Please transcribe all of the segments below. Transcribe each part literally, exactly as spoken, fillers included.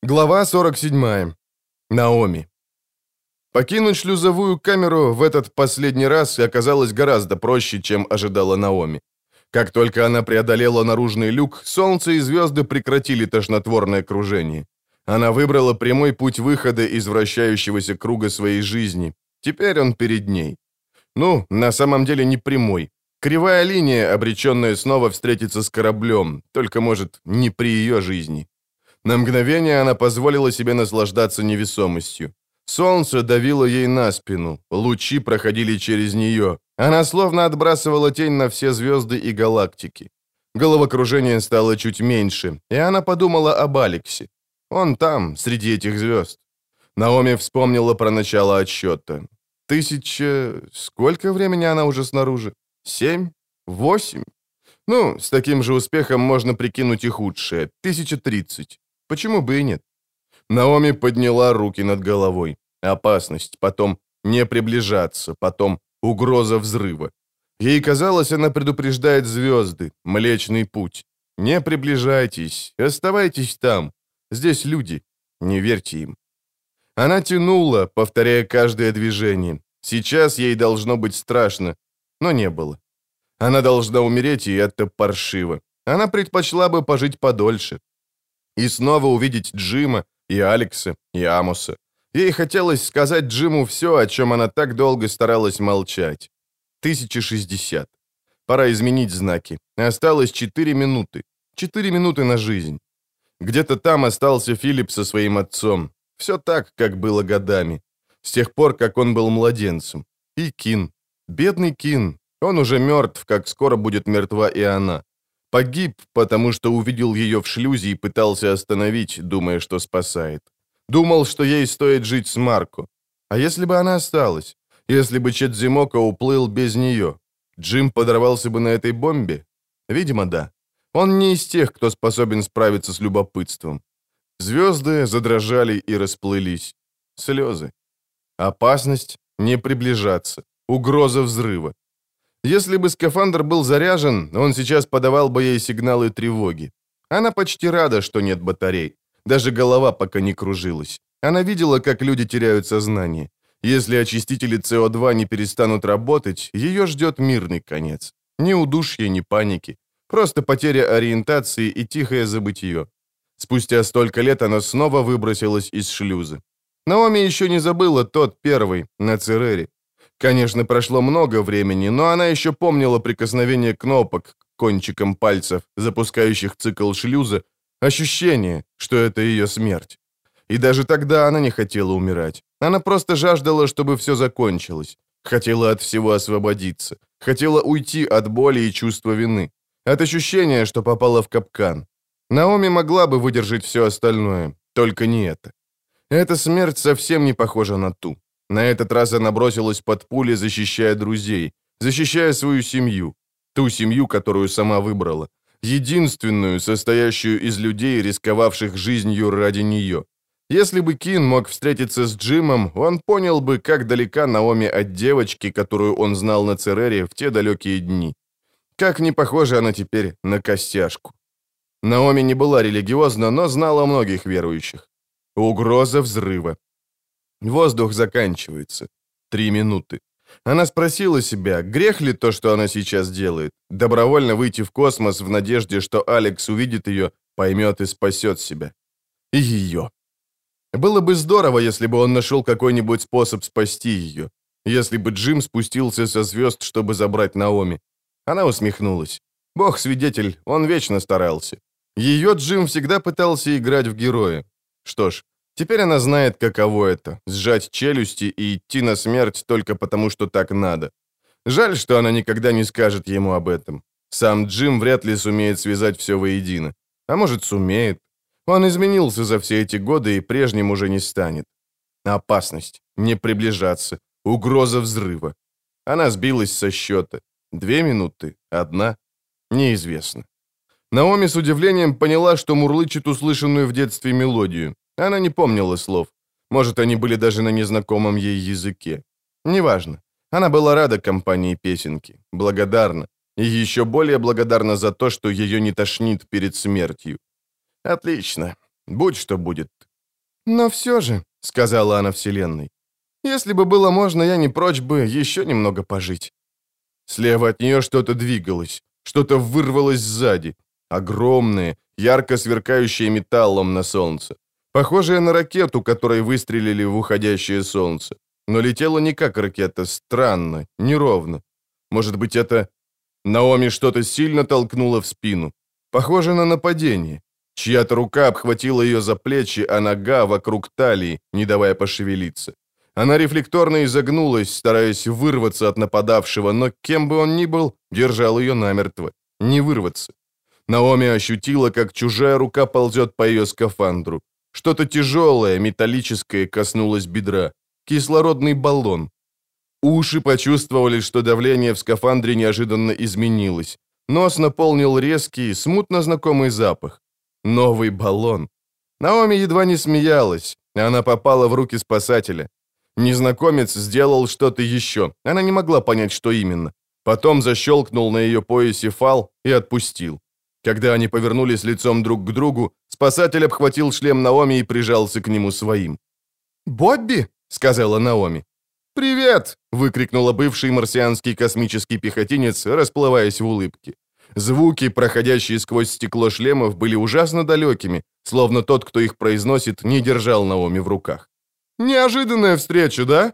Глава сорок седьмая. Наоми. Покинуть шлюзовую камеру в этот последний раз оказалось гораздо проще, чем ожидала Наоми. Как только она преодолела наружный люк, солнце и звезды прекратили тошнотворное кружение. Она выбрала прямой путь выхода из вращающегося круга своей жизни. Теперь он перед ней. Ну, на самом деле не прямой. Кривая линия, обреченная снова встретиться с кораблем, только, может, не при ее жизни. На мгновение она позволила себе наслаждаться невесомостью. Солнце давило ей на спину, лучи проходили через нее. Она словно отбрасывала тень на все звезды и галактики. Головокружение стало чуть меньше, и она подумала об Алексе. Он там, среди этих звезд. Наоми вспомнила про начало отсчета. Тысяча... Сколько времени она уже снаружи? Семь? Восемь? Ну, с таким же успехом можно прикинуть и худшее. Тысяча тридцать. Почему бы и нет? Наоми подняла руки над головой. Опасность, потом не приближаться, потом угроза взрыва. Ей казалось, она предупреждает звезды, Млечный Путь. Не приближайтесь, оставайтесь там. Здесь люди, не верьте им. Она тянула, повторяя каждое движение. Сейчас ей должно быть страшно, но не было. Она должна умереть, и это паршиво. Она предпочла бы пожить подольше. И снова увидеть Джима, и Алекса, и Амоса. Ей хотелось сказать Джиму все, о чем она так долго старалась молчать. Тысяча шестьдесят. Пора изменить знаки. Осталось четыре минуты. Четыре минуты на жизнь. Где-то там остался Филипп со своим отцом. Все так, как было годами. С тех пор, как он был младенцем. И Кин. Бедный Кин. Он уже мертв, как скоро будет мертва и она. Погиб, потому что увидел ее в шлюзе и пытался остановить, думая, что спасает. Думал, что ей стоит жить с Марко. А если бы она осталась? Если бы Чедзимока уплыл без нее? Джим подорвался бы на этой бомбе? Видимо, да. Он не из тех, кто способен справиться с любопытством. Звезды задрожали и расплылись. Слезы. Опасность — не приближаться. Угроза взрыва. Если бы скафандр был заряжен, он сейчас подавал бы ей сигналы тревоги. Она почти рада, что нет батарей. Даже голова пока не кружилась. Она видела, как люди теряют сознание. Если очистители С О два не перестанут работать, ее ждет мирный конец. Ни удушья, ни паники. Просто потеря ориентации и тихое забытье. Спустя столько лет она снова выбросилась из шлюза. Наоми еще не забыла тот первый, на Церере. Конечно, прошло много времени, но она еще помнила прикосновение кнопок к кончикам пальцев, запускающих цикл шлюза, ощущение, что это ее смерть. И даже тогда она не хотела умирать. Она просто жаждала, чтобы все закончилось. Хотела от всего освободиться. Хотела уйти от боли и чувства вины. От ощущения, что попала в капкан. Наоми могла бы выдержать все остальное, только не это. Эта смерть совсем не похожа на ту. На этот раз она бросилась под пули, защищая друзей, защищая свою семью. Ту семью, которую сама выбрала. Единственную, состоящую из людей, рисковавших жизнью ради нее. Если бы Кин мог встретиться с Джимом, он понял бы, как далека Наоми от девочки, которую он знал на Церере в те далекие дни. Как не похожа она теперь на костяшку. Наоми не была религиозна, но знала многих верующих. Угроза взрыва. Воздух заканчивается. Три минуты. Она спросила себя, грех ли то, что она сейчас делает, добровольно выйти в космос в надежде, что Алекс увидит ее, поймет и спасет себя. И ее. Было бы здорово, если бы он нашел какой-нибудь способ спасти ее. Если бы Джим спустился со звезд, чтобы забрать Наоми. Она усмехнулась. Бог свидетель, он вечно старался. Ее Джим всегда пытался играть в героя. Что ж, теперь она знает, каково это — сжать челюсти и идти на смерть только потому, что так надо. Жаль, что она никогда не скажет ему об этом. Сам Джим вряд ли сумеет связать все воедино. А может, сумеет. Он изменился за все эти годы и прежним уже не станет. Опасность. Не приближаться. Угроза взрыва. Она сбилась со счета. Две минуты? Одна? Неизвестно. Наоми с удивлением поняла, что мурлычет услышанную в детстве мелодию. Она не помнила слов. Может, они были даже на незнакомом ей языке. Неважно. Она была рада компании песенки, благодарна. И еще более благодарна за то, что ее не тошнит перед смертью. Отлично. Будь что будет. «Но все же», — сказала она Вселенной, «если бы было можно, я не прочь бы еще немного пожить». Слева от нее что-то двигалось, что-то вырвалось сзади. Огромное, ярко сверкающее металлом на солнце. Похожее на ракету, которой выстрелили в уходящее солнце. Но летело не как ракета, странно, неровно. Может быть, это... Наоми что-то сильно толкнуло в спину. Похоже на нападение. Чья-то рука обхватила ее за плечи, а нога вокруг талии, не давая пошевелиться. Она рефлекторно изогнулась, стараясь вырваться от нападавшего, но кем бы он ни был, держал ее намертво. Не вырваться. Наоми ощутила, как чужая рука ползет по ее скафандру. Что-то тяжелое, металлическое коснулось бедра. Кислородный баллон. Уши почувствовали, что давление в скафандре неожиданно изменилось. Нос наполнил резкий, смутно знакомый запах. Новый баллон. Наоми едва не смеялась. Она попала в руки спасателя. Незнакомец сделал что-то еще. Она не могла понять, что именно. Потом защелкнул на ее поясе фал и отпустил. Когда они повернулись лицом друг к другу, спасатель обхватил шлем Наоми и прижался к нему своим. «Бобби?» — сказала Наоми. «Привет!» — выкрикнула бывший марсианский космический пехотинец, расплываясь в улыбке. Звуки, проходящие сквозь стекло шлемов, были ужасно далекими, словно тот, кто их произносит, не держал Наоми в руках. «Неожиданная встреча, да?»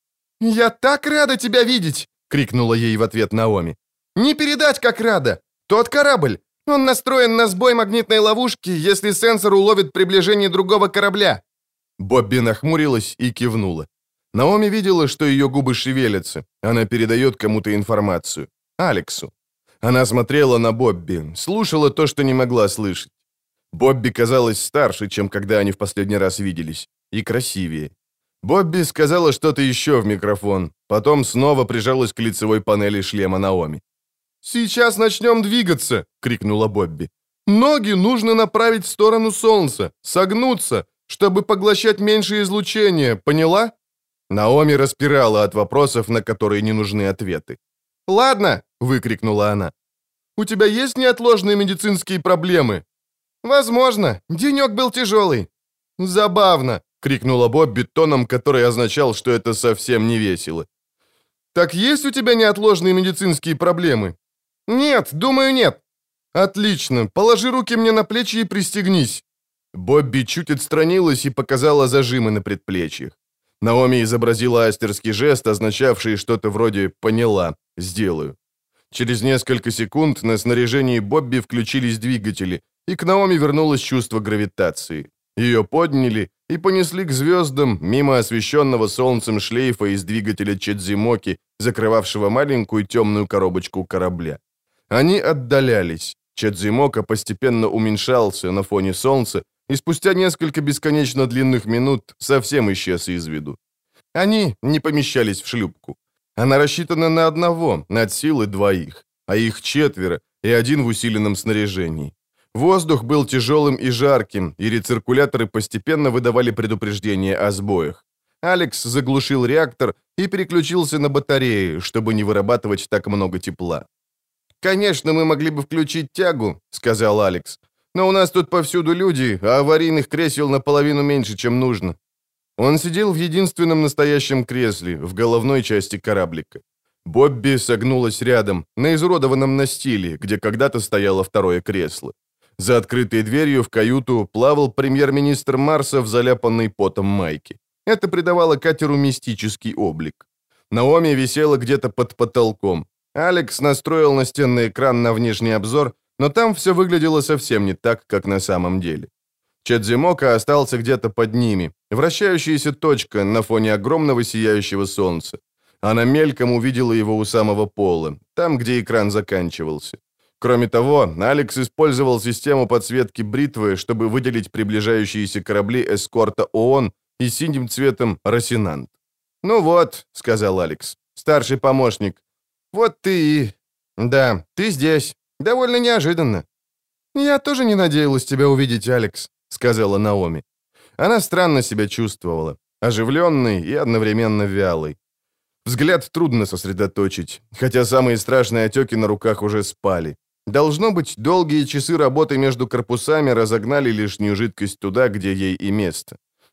«Я так рада тебя видеть!» — крикнула ей в ответ Наоми. «Не передать, как рада! Тот корабль! Он настроен на сбой магнитной ловушки, если сенсор уловит приближение другого корабля!» Бобби нахмурилась и кивнула. Наоми видела, что ее губы шевелятся. Она передает кому-то информацию. Алексу. Она смотрела на Бобби, слушала то, что не могла слышать. Бобби казалась старше, чем когда они в последний раз виделись, и красивее. Бобби сказала что-то еще в микрофон, потом снова прижалась к лицевой панели шлема Наоми. «Сейчас начнем двигаться!» — крикнула Бобби. «Ноги нужно направить в сторону солнца, согнуться, чтобы поглощать меньшее излучение, поняла?» Наоми распирала от вопросов, на которые не нужны ответы. «Ладно!» — выкрикнула она. «У тебя есть неотложные медицинские проблемы?» «Возможно. Денек был тяжелый». «Забавно!» — крикнула Бобби тоном, который означал, что это совсем не весело. «Так есть у тебя неотложные медицинские проблемы?» «Нет, думаю, нет». «Отлично. Положи руки мне на плечи и пристегнись». Бобби чуть отстранилась и показала зажимы на предплечьях. Наоми изобразила астерский жест, означавший что-то вроде «поняла, сделаю». Через несколько секунд на снаряжении Бобби включились двигатели, и к Наоми вернулось чувство гравитации. Ее подняли и понесли к звездам мимо освещенного солнцем шлейфа из двигателя Чедзимоки, закрывавшего маленькую темную коробочку корабля. Они отдалялись. Чедзимока постепенно уменьшался на фоне солнца, и спустя несколько бесконечно длинных минут совсем исчез из виду. Они не помещались в шлюпку. Она рассчитана на одного, над силы двоих, а их четверо и один в усиленном снаряжении. Воздух был тяжелым и жарким, и рециркуляторы постепенно выдавали предупреждение о сбоях. Алекс заглушил реактор и переключился на батареи, чтобы не вырабатывать так много тепла. «Конечно, мы могли бы включить тягу», — сказал Алекс. «Но у нас тут повсюду люди, а аварийных кресел наполовину меньше, чем нужно». Он сидел в единственном настоящем кресле, в головной части кораблика. Бобби согнулась рядом, на изуродованном настиле, где когда-то стояло второе кресло. За открытой дверью в каюту плавал премьер-министр Марса в заляпанной потом майке. Это придавало катеру мистический облик. Наоми висела где-то под потолком. Алекс настроил настенный экран на внешний обзор, но там все выглядело совсем не так, как на самом деле. Чедзимока остался где-то под ними, вращающаяся точка на фоне огромного сияющего солнца. Она мельком увидела его у самого пола, там, где экран заканчивался. Кроме того, Алекс использовал систему подсветки бритвы, чтобы выделить приближающиеся корабли эскорта ООН и синим цветом «Росинант». «Ну вот», — сказал Алекс, — «старший помощник. Вот ты и... Да, ты здесь. Довольно неожиданно». «Я тоже не надеялась тебя увидеть, Алекс», — сказала Наоми. Она странно себя чувствовала, оживленной и одновременно вялой. Взгляд трудно сосредоточить, хотя самые страшные отеки на руках уже спали. Должно быть, долгие часы работы между корпусами разогнали лишнюю жидкость туда, где ей и место.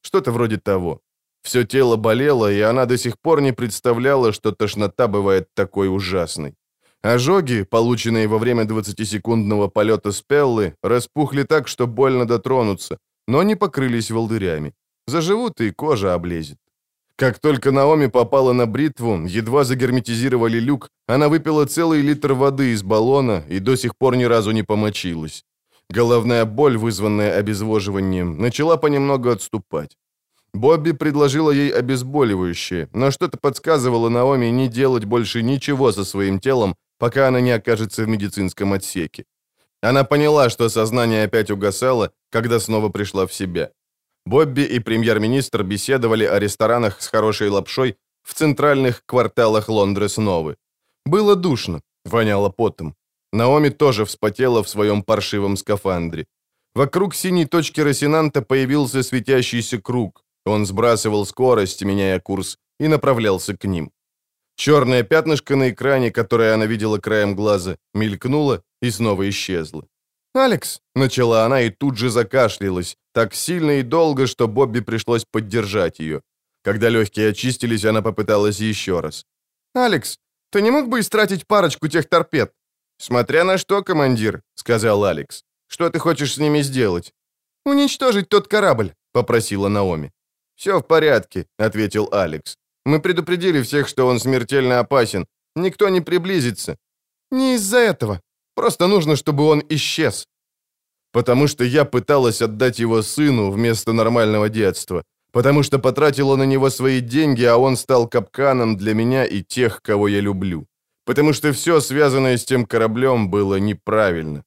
Что-то вроде того. Все тело болело, и она до сих пор не представляла, что тошнота бывает такой ужасной. Ожоги, полученные во время двадцатисекундного полета Спеллы, распухли так, что больно дотронуться, но не покрылись волдырями. Заживут, и кожа облезет. Как только Наоми попала на бритву, едва загерметизировали люк, она выпила целый литр воды из баллона и до сих пор ни разу не помочилась. Головная боль, вызванная обезвоживанием, начала понемногу отступать. Бобби предложила ей обезболивающее, но что-то подсказывало Наоми не делать больше ничего со своим телом, пока она не окажется в медицинском отсеке. Она поняла, что сознание опять угасало, когда снова пришла в себя. Бобби и премьер-министр беседовали о ресторанах с хорошей лапшой в центральных кварталах Лондрес-Новы. Было душно, воняло потом. Наоми тоже вспотела в своем паршивом скафандре. Вокруг синей точки Росинанта появился светящийся круг. Он сбрасывал скорость, меняя курс, и направлялся к ним. Черное пятнышко на экране, которое она видела краем глаза, мелькнуло и снова исчезло. «Алекс!» — начала она и тут же закашлялась, так сильно и долго, что Бобби пришлось поддержать ее. Когда легкие очистились, она попыталась еще раз. «Алекс, ты не мог бы истратить парочку тех торпед?» «Смотря на что, командир», — сказал Алекс. «Что ты хочешь с ними сделать?» «Уничтожить тот корабль», — попросила Наоми. «Все в порядке», — ответил Алекс. «Мы предупредили всех, что он смертельно опасен. Никто не приблизится». «Не из-за этого. Просто нужно, чтобы он исчез». «Потому что я пыталась отдать его сыну вместо нормального детства. Потому что потратила на него свои деньги, а он стал капканом для меня и тех, кого я люблю. Потому что все, связанное с тем кораблем, было неправильно».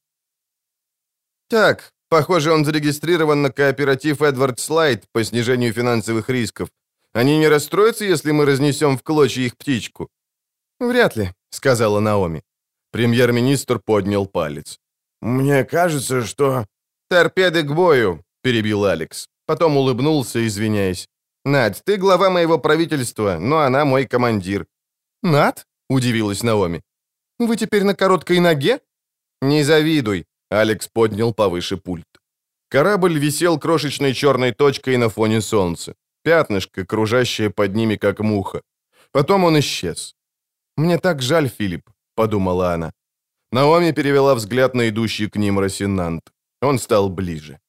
«Так, похоже, он зарегистрирован на кооператив Эдвард Слайд по снижению финансовых рисков. Они не расстроятся, если мы разнесем в клочья их птичку?» «Вряд ли», — сказала Наоми. Премьер-министр поднял палец. «Мне кажется, что...» «Торпеды к бою», — перебил Алекс. Потом улыбнулся, извиняясь. «Надь, ты глава моего правительства, но она мой командир». «Над?» — удивилась Наоми. «Вы теперь на короткой ноге?» «Не завидуй», — Алекс поднял повыше пульт. Корабль висел крошечной черной точкой на фоне солнца. Пятнышко, кружащее под ними, как муха. Потом он исчез. «Мне так жаль, Филипп», — подумала она. Наоми перевела взгляд на идущий к ним Росинант. Он стал ближе.